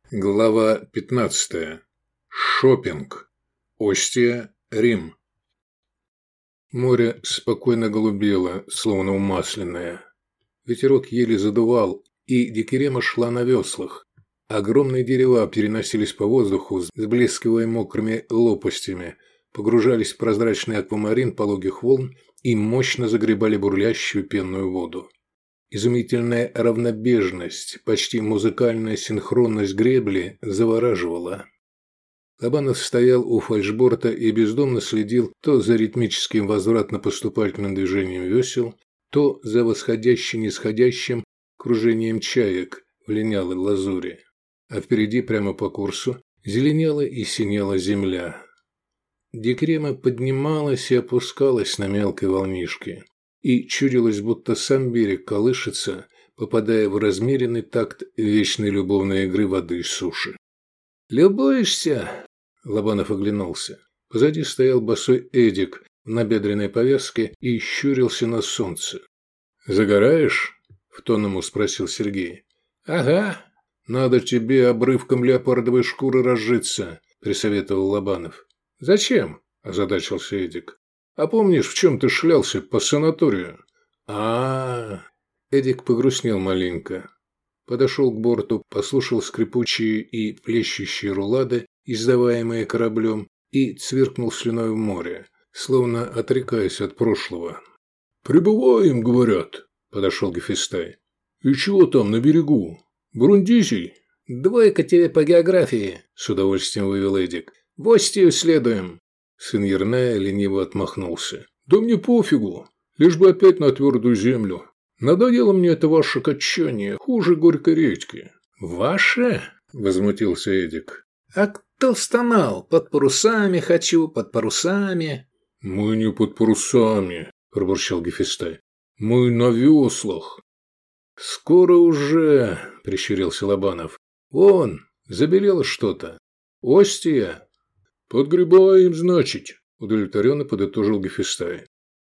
Глава 15. Шопинг. Остия, Рим. Море спокойно голубело, словно умасленное. Ветерок еле задувал, и Дикерема шла на веслах. Огромные дерева переносились по воздуху, сблескивая мокрыми лопастями, погружались в прозрачный аквамарин пологих волн и мощно загребали бурлящую пенную воду. Изумительная равнобежность, почти музыкальная синхронность гребли завораживала. Лобанов стоял у фальшборта и бездумно следил то за ритмическим возвратно-поступательным движением весел, то за восходящим-нисходящим кружением чаек в линялой лазури. А впереди, прямо по курсу, зеленела и синела земля. Дикерема поднималась и опускалась на мелкой волнишке. И чудилось, будто сам берег колышется, попадая в размеренный такт вечной любовной игры воды и суши. «Любуешься?» – Лобанов оглянулся. Позади стоял босой Эдик в набедренной повязке и щурился на солнце. «Загораешь?» – в тон ему спросил Сергей. «Ага. Надо тебе обрывком леопардовой шкуры разжиться», – присоветовал Лобанов. «Зачем?» – озадачился Эдик. «А помнишь, в чем ты шлялся по санаторию?» Эдик погрустнел маленько. Подошел к борту, послушал скрипучие и плещущие рулады, издаваемые кораблем, и цвиркнул слюной в море, словно отрекаясь от прошлого. «Прибываем, говорят», – подошел Гефестай. «И чего там на берегу? Брундизий?» «Двойка тебе по географии», – с удовольствием вывел Эдик. «В Остию следуем». Сын Ерная лениво отмахнулся. «Да мне пофигу, лишь бы опять на твердую землю. Надоело мне это ваше качание, хуже горькой редьки». «Ваше?» – возмутился Эдик. «А кто стонал? Под парусами хочу, под парусами». «Мы не под парусами», – пробурчал Гефестай. «Мы на веслах». «Скоро уже», – прищурился Лобанов. «Вон, забелело что-то. Остия». «Подгребаем, значит», – удовлетворенно подытожил Гефестай.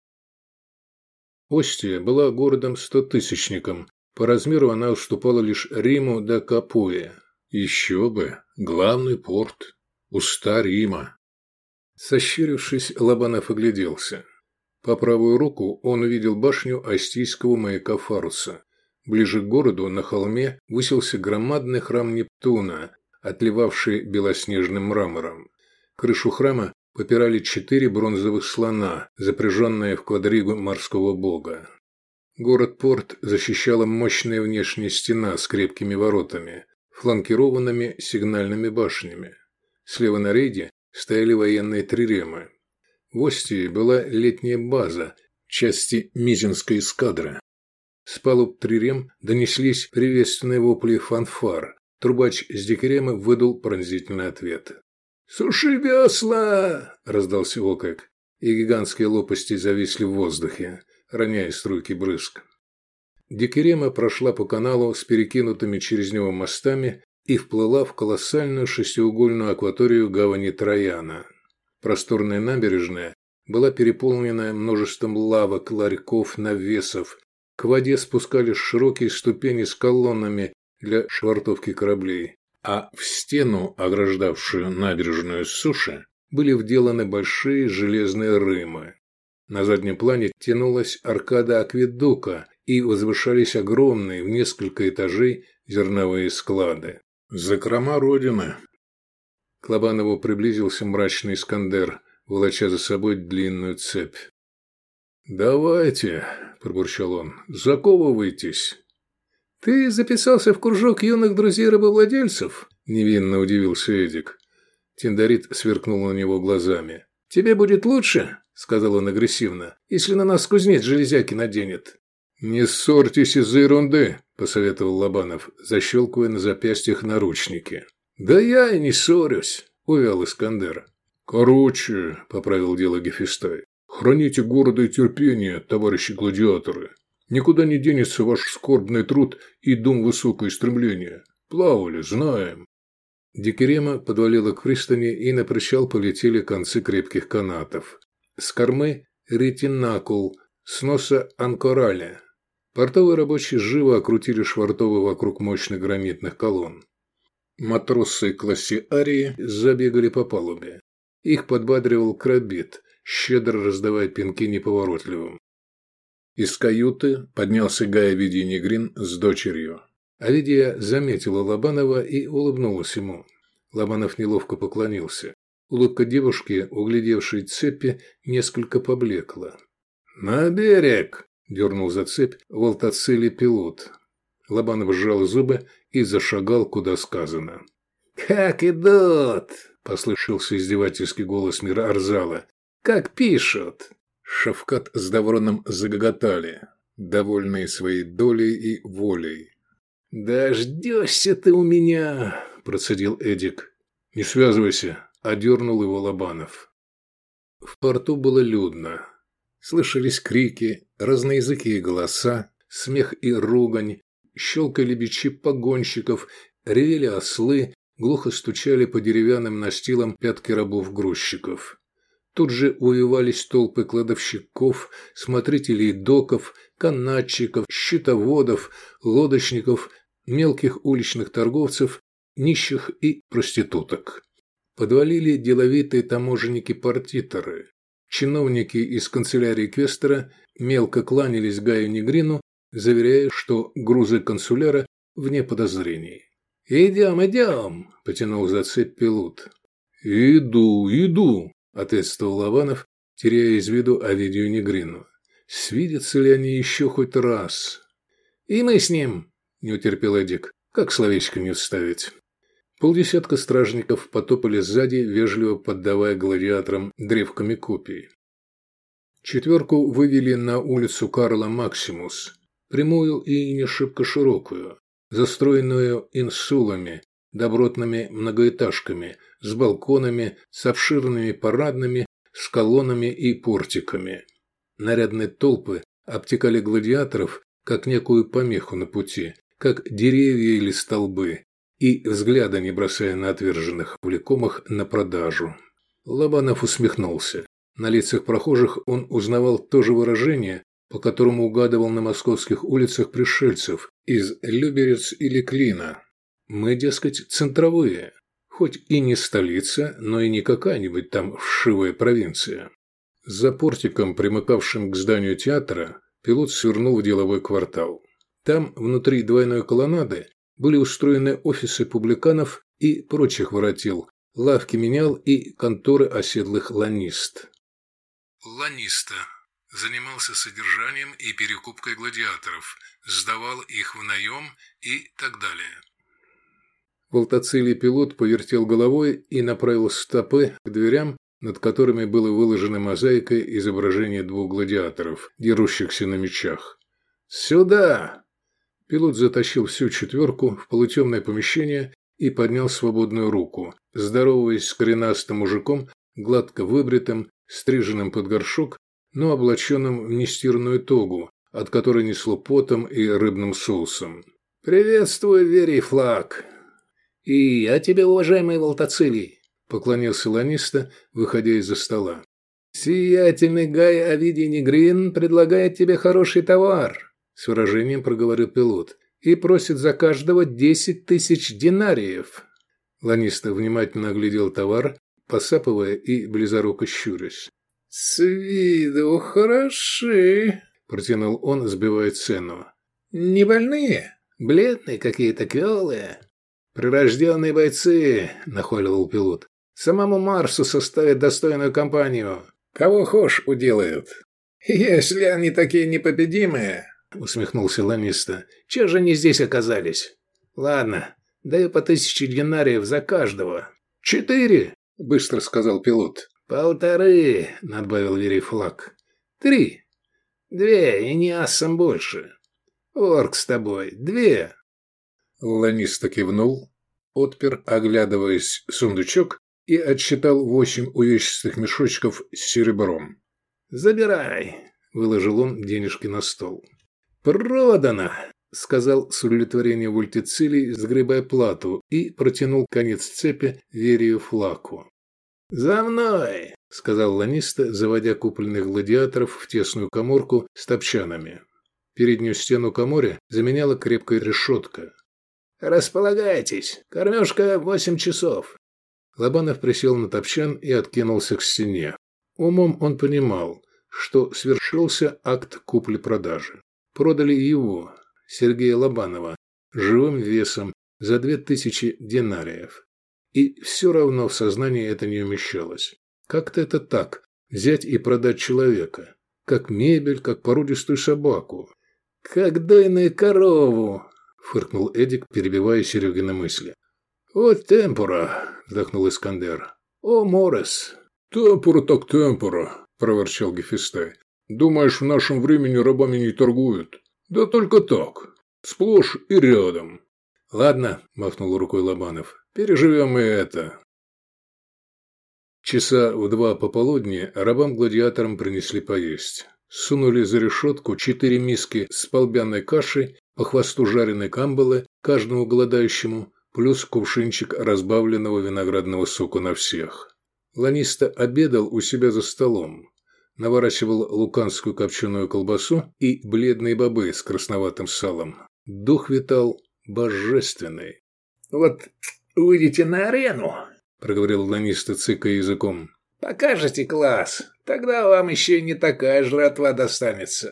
Остия была городом-стотысячником. По размеру она уступала лишь Риму да Капуе. Еще бы, главный порт. Уста Рима. Сощурившись, Лобанов огляделся. По правую руку он увидел башню Остийского маяка Фаруса. Ближе к городу, на холме, высился громадный храм Нептуна, отливавший белоснежным мрамором. Крышу храма попирали 4 бронзовых слона, запряженные в квадригу морского бога. Город-порт защищала мощная внешняя стена с крепкими воротами, фланкированными сигнальными башнями. Слева на рейде стояли военные триремы. В Остии была летняя база, части Мизинской эскадры. С палуб трирем донеслись приветственные вопли фанфар. Трубач с Дикеремы выдал пронзительный ответ. «Суши весла!» – раздался окрик, и гигантские лопасти зависли в воздухе, роняя струйки брызг. Дикерема прошла по каналу с перекинутыми через него мостами и вплыла в колоссальную шестиугольную акваторию гавани Трояна. Просторная набережная была переполнена множеством лавок, ларьков, навесов. К воде спускались широкие ступени с колоннами для швартовки кораблей. А в стену, ограждавшую набережную с суши, были вделаны большие железные рымы. На заднем плане тянулась аркада акведука и возвышались огромные в несколько этажей зерновые склады. Закрома Родины. К Лобанову приблизился мрачный Искандер, волоча за собой длинную цепь. «Давайте», – пробурчал он, – «заковывайтесь». «Ты записался в кружок юных друзей-рабовладельцев?» – невинно удивился Эдик. Тиндарит сверкнул на него глазами. «Тебе будет лучше», – сказал он агрессивно, – «если на нас кузнец железяки наденет». «Не ссорьтесь из-за ерунды», – посоветовал Лобанов, защелкивая на запястьях наручники. «Да я и не ссорюсь», – увял Искандер. «Короче», – поправил дело Гефестай, – «храните города и терпение, товарищи гладиаторы. Никуда не денется ваш скорбный труд и дум высокое стремление. Плавали, знаем». Дикерема подвалила к пристани, и на причал полетели концы крепких канатов. С кормы – ретинакул, с носа – анкораля. Портовые рабочие живо окрутили швартовы вокруг мощных гранитных колонн. Матросы классиарии забегали по палубе. Их подбадривал Крабит, щедро раздавая пинки неповоротливым. Из каюты поднялся Гай Овидий Негрин с дочерью. Овидия заметила Лобанова и улыбнулась ему. Лобанов неловко поклонился. Улыбка девушки, углядевшей цепи, несколько поблекла. «На берег!» – дернул за цепь Волтоцилий Пилот. Лобанов сжал зубы и зашагал, куда сказано. «Как идут!» – послышался издевательский голос Мира Арзала. «Как пишут!» Шавкат с Давроном загоготали, довольные своей долей и волей. «Дождешься ты у меня!» – процедил Эдик. «Не связывайся!» – одернул его Лобанов. В порту было людно. Слышались крики, разноязыкие голоса, смех и ругань, щелкали бичи погонщиков, ревели ослы, глухо стучали по деревянным настилам пятки рабов-грузчиков. Тут же увивались толпы кладовщиков, смотрителей доков, канатчиков, счетоводов, лодочников, мелких уличных торговцев, нищих и проституток. Подвалили деловитые таможенники-партиторы. Чиновники из канцелярии квестера мелко кланялись Гаю Негрину, заверяя, что грузы консуляра вне подозрений. «Идем, идем!» – потянул за цепь Пилот. «Иду!» – ответствовал Лобанов, теряя из виду Овидию Негрину. «Свидятся ли они еще хоть раз?» «И мы с ним!» – не утерпел Эдик. «Как словечко не вставить?» Полдесятка стражников потопали сзади, вежливо поддавая гладиаторам древками копий. Четверку вывели на улицу Карла Максимус, прямую и не шибко широкую, застроенную инсулами, добротными многоэтажками, с балконами, с обширными парадными, с колоннами и портиками. Нарядные толпы обтекали гладиаторов, как некую помеху на пути, как деревья или столбы, и взгляда не бросая на отверженных влекомых на продажу. Лобанов усмехнулся. На лицах прохожих он узнавал то же выражение, по которому угадывал на московских улицах пришельцев из Люберец или Клина. Мы, дескать, центровые, хоть и не столица, но и не какая-нибудь там вшивая провинция. За портиком, примыкавшим к зданию театра, Пилот свернул в деловой квартал. Там, внутри двойной колоннады, были устроены офисы публиканов и прочих воротил, лавки менял и конторы оседлых ланист. Ланиста занимался содержанием и перекупкой гладиаторов, сдавал их в наем и так далее. Волтоцилий Пилот повертел головой и направил стопы к дверям, над которыми было выложено мозаикой изображение двух гладиаторов, дерущихся на мечах. «Сюда!» Пилот затащил всю четверку в полутемное помещение и поднял свободную руку, здороваясь с коренастым мужиком, гладко выбритым, стриженным под горшок, но облаченным в нестиранную тогу, от которой несло потом и рыбным соусом. «Приветствую, Верий Флаг!» «И я тебе, уважаемый Волтоцилий!» – поклонился ланиста, выходя из-за стола. «Сиятельный Гай Овидий Негрин предлагает тебе хороший товар!» С выражением проговорил Пилот. «И просит за каждого 10 тысяч динариев». Ланиста внимательно оглядел товар, посапывая и близоруко щурясь. «С виду хороши», – протянул он, сбивая цену. «Не больные? Бледные какие-то, квелые». «Прирожденные бойцы», – нахваливал Пилот. «Самому Марсу составят достойную компанию. Кого хошь уделают». «Если они такие непобедимые», – усмехнулся ланиста, – «чего же они здесь оказались? Ладно, даю по 1000 динариев за каждого». «4», – быстро сказал Пилот. «1,5», – надбавил Верий Флаг. «3. 2, и не ассом больше. Орк с тобой. 2». Ланиста кивнул, отпер, оглядываясь, сундучок и отсчитал 8 увесистых мешочков с серебром. «Забирай», – выложил он денежки на стол. «Продано», – сказал с удовлетворением Волтоцилий, сгребая плату, и протянул конец цепи Верию Флагу. «За мной», – сказал ланиста, заводя купленных гладиаторов в тесную каморку с топчанами. Переднюю стену каморы заменяла крепкая решетка. «Располагайтесь. Кормежка 8 часов». Лобанов присел на топчан и откинулся к стене. Умом он понимал, что свершился акт купли-продажи. Продали его, Сергея Лобанова, живым весом за 2000 динариев. И все равно в сознании это не умещалось. Как-то это так, взять и продать человека. Как мебель, как породистую собаку. «Как дойную корову», – фыркнул Эдик, перебивая Серегины мысли. «О темпора», – вздохнул Искандер. «О морес». «Темпора так темпора», – проворчал Гефестай. «Думаешь, в нашем времени рабами не торгуют? Да только так. Сплошь и рядом». «Ладно», – махнул рукой Лобанов. «Переживем и это». Часа в 2 пополудни рабам-гладиаторам принесли поесть. Сунули за решетку 4 миски с полбяной кашей, по хвосту жареной камбалы, каждому голодающему, плюс кувшинчик разбавленного виноградного сока на всех. Ланиста обедал у себя за столом. Наворачивал луканскую копченую колбасу и бледные бобы с красноватым салом. Дух витал божественный. «Вот выйдете на арену», – проговорил Ланиста, цыкая языком. «Покажете класс, тогда вам еще и не такая жратва достанется».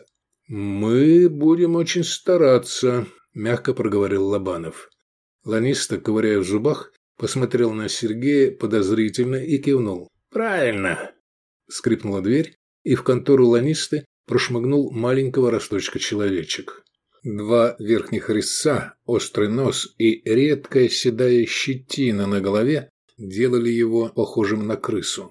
«Мы будем очень стараться», – мягко проговорил Лобанов. Ланиста, ковыряя в зубах, посмотрел на Сергея подозрительно и кивнул. «Правильно». Скрипнула дверь, и в контору Ланисты прошмыгнул маленького росточка человечек. 2 верхних резца, острый нос и редкая седая щетина на голове делали его похожим на крысу.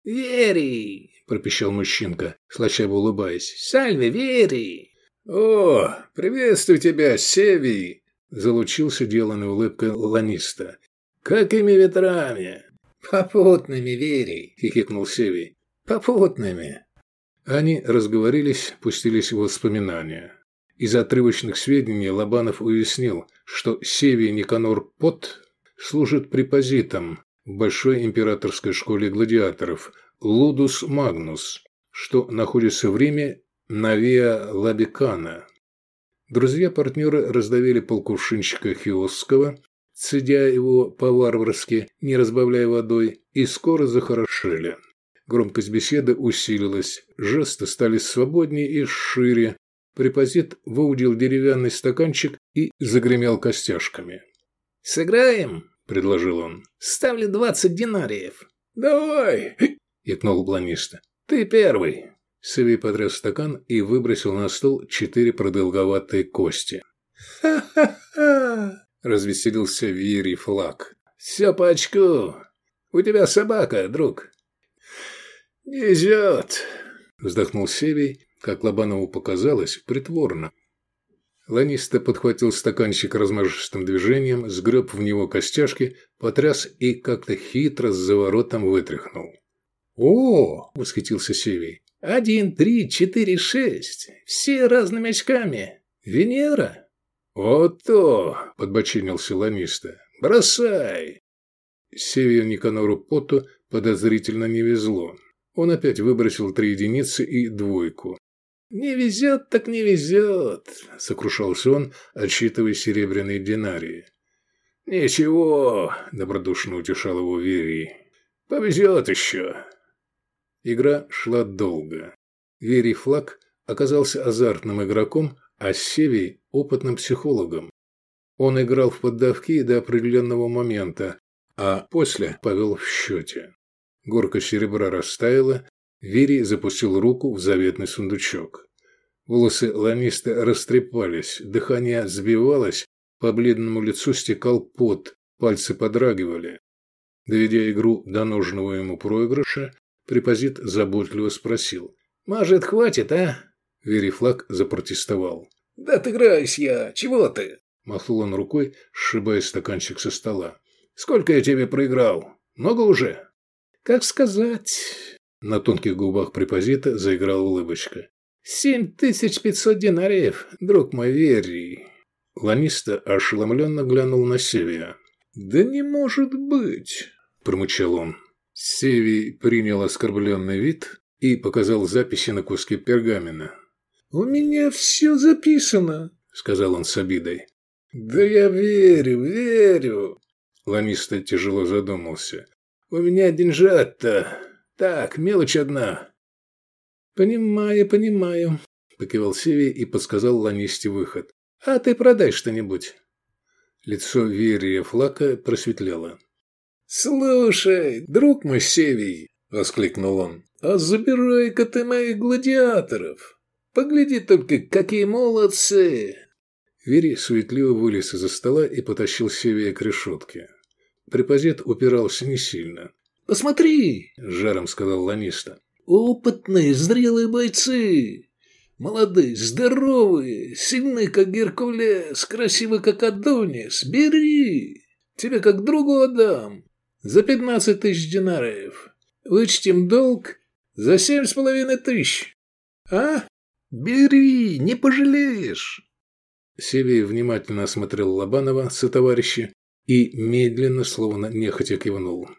«Вери!» – пропищал мужчинка, слащаво улыбаясь. «Сальве, Вери!» «О, приветствую тебя, Севий!» – залучился деланной улыбкой Ланиста. «Какими ветрами?» «Попутными, Вери!» – хихикнул Севий. «Попутными!» Они разговорились, пустились в воспоминания. Из отрывочных сведений Лобанов уяснил, что Севий Никанор Пот служит препозитом в Большой императорской школе гладиаторов Лудус Магнус, что находится в Риме на Виа Лабикана. Друзья-партнеры раздавили полкувшинчика хиосского, цедя его по-варварски, не разбавляя водой, и скоро захорошели. Громкость беседы усилилась, жесты стали свободнее и шире. Препозит выудил деревянный стаканчик и загремел костяшками. «Сыграем?» – предложил он. «Ставлю 20 динариев». «Давай!» – икнул Бланиста. «Ты первый». Севий потряс стакан и выбросил на стол 4 продолговатые кости. «Ха-ха-ха!» – развеселился Виерий Флаг. «Все по очку. У тебя собака, друг». «Везет!» – вздохнул Севий, как Лобанову показалось, притворно. Ланиста подхватил стаканчик размашистым движением, сгреб в него костяшки, потряс и как-то хитро с заворотом вытряхнул. «О!» – восхитился Севий. 1, 3, 4, 6. Все разными очками. Венера?» «Вот то!» – подбочинился Ланиста. «Бросай!» Севию Никанору Поту подозрительно не везло. Он опять выбросил 3 единицы и 2. «Не везет, так не везет», – сокрушался он, отсчитывая серебряные динарии. «Ничего», – добродушно утешал его Верий. «Повезет еще». Игра шла долго. Верий Флаг оказался азартным игроком, а Севий – опытным психологом. Он играл в поддавки до определенного момента, а после повел в счете. Горка серебра растаяла, Верий запустил руку в заветный сундучок. Волосы Ланисты растрепались, дыхание сбивалось, по бледному лицу стекал пот, пальцы подрагивали. Доведя игру до нужного ему проигрыша, препозит заботливо спросил. «Может, хватит, а?» Верий Флаг запротестовал. «Да отыграюсь я, чего ты?» Махнул он рукой, сшибая стаканчик со стола. «Сколько я тебе проиграл? Много уже?» «Как сказать?» На тонких губах препозита заиграла улыбочка. 7500 динариев, друг мой Верий». Ланиста ошеломленно глянул на Севия. «Да не может быть!» – промычал он. Севий принял оскорбленный вид и показал записи на куске пергамента. «У меня все записано», – сказал он с обидой. Да я верю. Ланиста тяжело задумался. У меня деньжат-то. Так, мелочь одна. Понимаю, покивал Севий и подсказал Ланисте выход. А ты продай что-нибудь. Лицо Верия Флака просветлело. «Слушай, друг мой Севий!» – воскликнул он. «А забирай-ка ты моих гладиаторов! Погляди только, какие молодцы!» Верий суетливо вылез из-за стола и потащил Севия к решетке. Препозит упирался не сильно. «Посмотри!» – жаром сказал Ланиста. «Опытные, зрелые бойцы! Молодые, здоровые, сильны, как Геркулес, красивы, как Адонис! Бери! Тебе как другу отдам! За 15 тысяч динариев! Вычтем долг за 7,5 тысяч! А? Бери, не пожалеешь!» Севий внимательно осмотрел Лобанова сотоварища и медленно, словно нехотя кивнул.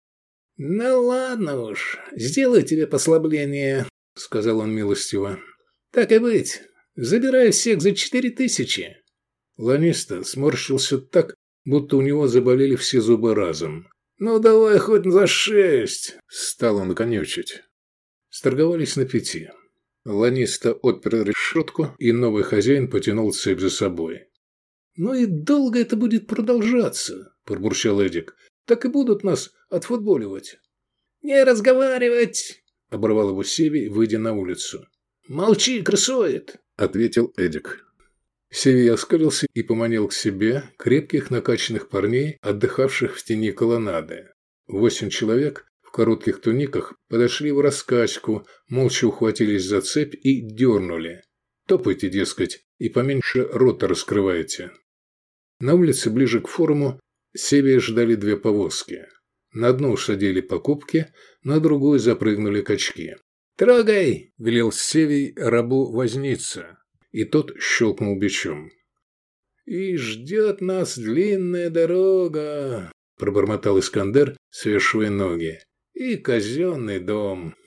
«Ну ладно уж, сделай тебе послабление», — сказал он милостиво. «Так и быть, забирай всех за 4 тысячи». Ланиста сморщился так, будто у него заболели все зубы разом. «Ну давай хоть за 6», — стал он конючить. Сторговались на 5. Ланиста отпер решетку, и новый хозяин потянул цепь за собой. «Ну и долго это будет продолжаться», – пробурчал Эдик. «Так и будут нас отфутболивать». «Не разговаривать», – оборвал его Севий, выйдя на улицу. «Молчи, крысоид», – ответил Эдик. Севий оскалился и поманил к себе крепких накачанных парней, отдыхавших в тени колоннады. 8 человек в коротких туниках подошли в раскачку, молча ухватились за цепь и дернули. «Топайте, дескать, и поменьше рота раскрывайте». На улице ближе к форуму Севия ждали 2 повозки. На одну усадили покупки, на другую запрыгнули качки. «Трогай!» – велел Севий рабу возница, и тот щелкнул бичом. «И ждет нас длинная дорога», – пробормотал Искандер, свешивая ноги. «И казенный дом».